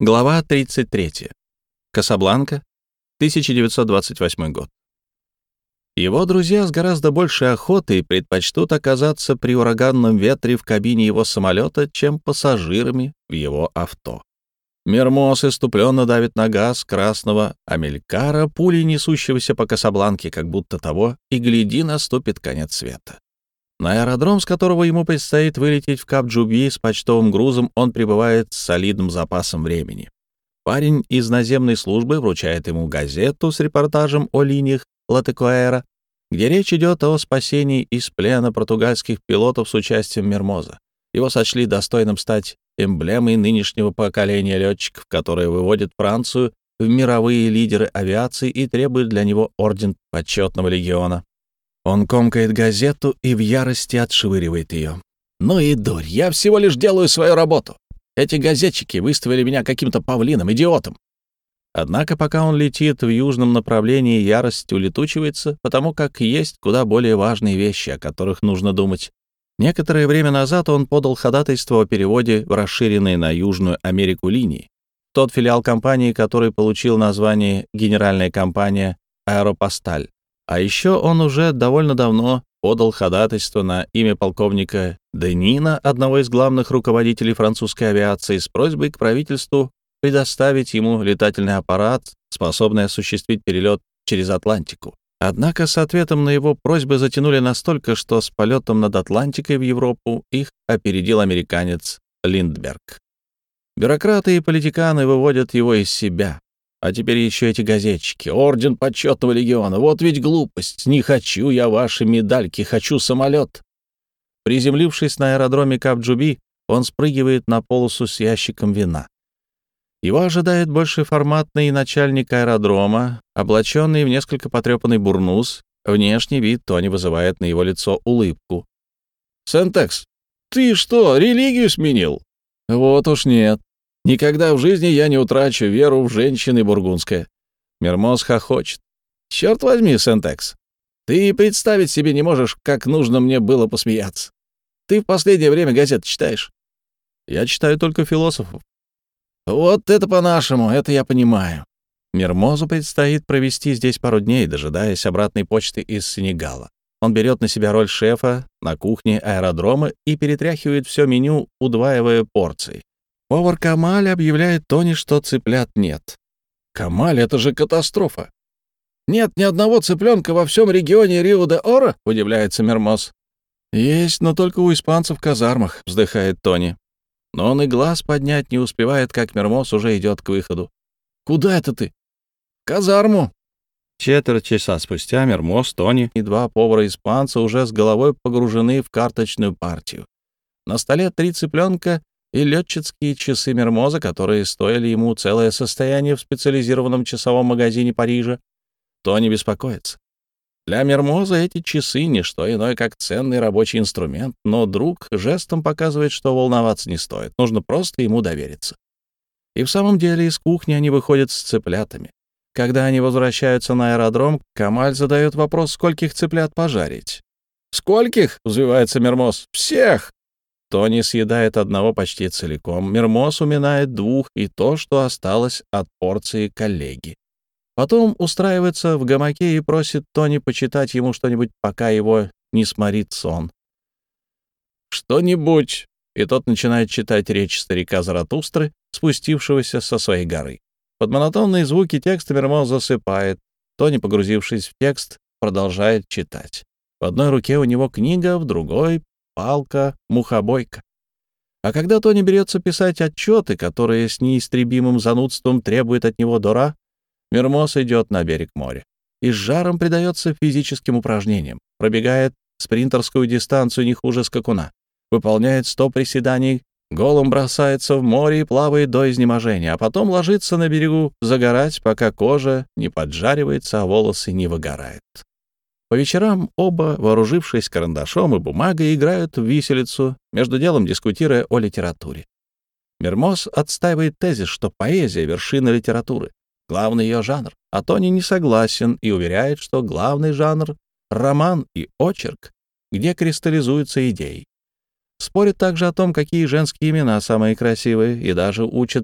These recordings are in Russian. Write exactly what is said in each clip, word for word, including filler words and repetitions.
Глава тридцать третья. Касабланка, тысяча девятьсот двадцать восьмой год. Его друзья с гораздо большей охотой предпочтут оказаться при ураганном ветре в кабине его самолета, чем пассажирами в его авто. Мермоз иступленно давит на газ красного Амелькара, пулей несущегося по Касабланке, как будто того, и гляди, наступит конец света. На аэродром, с которого ему предстоит вылететь в Кап-Джубьи с почтовым грузом, он прибывает с солидным запасом времени. Парень из наземной службы вручает ему газету с репортажем о линиях Латекуэра, где речь идет о спасении из плена португальских пилотов с участием Мермоза. Его сочли достойным стать эмблемой нынешнего поколения летчиков, которые выводят Францию в мировые лидеры авиации и требуют для него орден почетного легиона. Он комкает газету и в ярости отшвыривает ее. «Ну и дурь, я всего лишь делаю свою работу. Эти газетчики выставили меня каким-то павлином, идиотом». Однако пока он летит в южном направлении, ярость улетучивается, потому как есть куда более важные вещи, о которых нужно думать. Некоторое время назад он подал ходатайство о переводе в расширенные на Южную Америку линии, тот филиал компании, который получил название «Генеральная компания Аэропосталь». А еще он уже довольно давно подал ходатайство на имя полковника Денина, одного из главных руководителей французской авиации, с просьбой к правительству предоставить ему летательный аппарат, способный осуществить перелет через Атлантику. Однако с ответом на его просьбы затянули настолько, что с полетом над Атлантикой в Европу их опередил американец Линдберг. Бюрократы и политиканы выводят его из себя. А теперь еще эти газетчики. Орден почетного легиона. Вот ведь глупость. Не хочу я ваши медальки, хочу самолет. Приземлившись на аэродроме Кап-Джубьи, он спрыгивает на полосу с ящиком вина. Его ожидает большеформатный начальник аэродрома, облаченный в несколько потрепанный бурнус. Внешний вид Тони вызывает на его лицо улыбку. «Сентекс, ты что, религию сменил?» «Вот уж нет. Никогда в жизни я не утрачу веру в женщины бургундское». Мермоз хохочет. «Черт возьми, Сентекс, ты представить себе не можешь, как нужно мне было посмеяться. Ты в последнее время газеты читаешь?» «Я читаю только философов». «Вот это по-нашему, это я понимаю». Мермозу предстоит провести здесь пару дней, дожидаясь обратной почты из Сенегала. Он берет на себя роль шефа на кухне аэродрома и перетряхивает все меню, удваивая порции. Повар Камаль объявляет Тони, что цыплят нет. «Камаль, это же катастрофа!» «Нет ни одного цыпленка во всем регионе Рио-де-Оро?» — удивляется Мермоз. «Есть, но только у испанцев в казармах», — вздыхает Тони. Но он и глаз поднять не успевает, как Мермоз уже идет к выходу. «Куда это ты?» «В казарму». Четверть часа спустя Мермоз, Тони и два повара-испанца уже с головой погружены в карточную партию. На столе три цыпленка и летчицкие часы Мермоза, которые стоили ему целое состояние в специализированном часовом магазине Парижа. Тони беспокоится. Для Мермоза эти часы — не что иное, как ценный рабочий инструмент, но друг жестом показывает, что волноваться не стоит, нужно просто ему довериться. И в самом деле из кухни они выходят с цыплятами. Когда они возвращаются на аэродром, Камаль задает вопрос, скольких цыплят пожарить. «Скольких?» — взвивается Мермоз. «Всех!» Тони съедает одного почти целиком, Мермоз уминает двух и то, что осталось от порции коллеги. Потом устраивается в гамаке и просит Тони почитать ему что-нибудь, пока его не сморит сон. «Что-нибудь!» И тот начинает читать речь старика Заратустры, спустившегося со своей горы. Под монотонные звуки текста Мермоз засыпает. Тони, погрузившись в текст, продолжает читать. В одной руке у него книга, в другой — палка-мухобойка. А когда Тони берется писать отчеты, которые с неистребимым занудством требует от него Дора, Мермоз идет на берег моря и с жаром предается физическим упражнениям, пробегает спринтерскую дистанцию не хуже скакуна, выполняет сто приседаний, голым бросается в море и плавает до изнеможения, а потом ложится на берегу загорать, пока кожа не поджаривается, а волосы не выгорают. По вечерам оба, вооружившись карандашом и бумагой, играют в виселицу, между делом дискутируя о литературе. Мермоз отстаивает тезис, что поэзия — вершина литературы, главный ее жанр, а Тони не согласен и уверяет, что главный жанр — роман и очерк, где кристаллизуются идеи. Спорят также о том, какие женские имена самые красивые, и даже учатся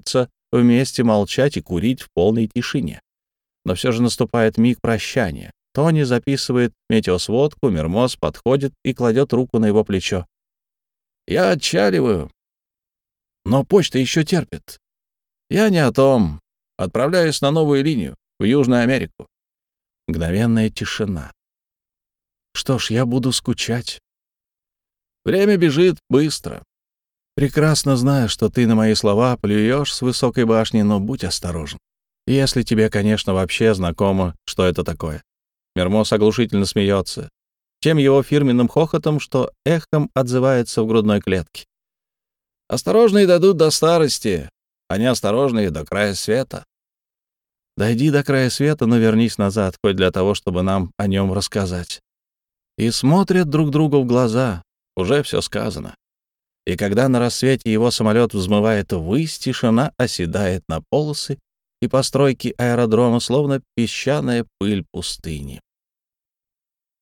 вместе молчать и курить в полной тишине. Но все же наступает миг прощания. Тони записывает метеосводку, Мермоз подходит и кладет руку на его плечо. «Я отчаливаю, но почта еще терпит. Я не о том. Отправляюсь на новую линию, в Южную Америку». Мгновенная тишина. «Что ж, я буду скучать». «Время бежит быстро. Прекрасно знаю, что ты на мои слова плюешь с высокой башни, но будь осторожен. Если тебе, конечно, вообще знакомо, что это такое». Мермоз оглушительно смеется, тем его фирменным хохотом, что эхом отзывается в грудной клетке. «Осторожные дадут до старости, а неосторожные — до края света». Дойди до края света, но вернись назад, хоть для того, чтобы нам о нем рассказать. И смотрят друг другу в глаза. Уже все сказано. И когда на рассвете его самолет взмывает ввысь, тишина оседает на полосы и постройки аэродрома, словно песчаная пыль пустыни.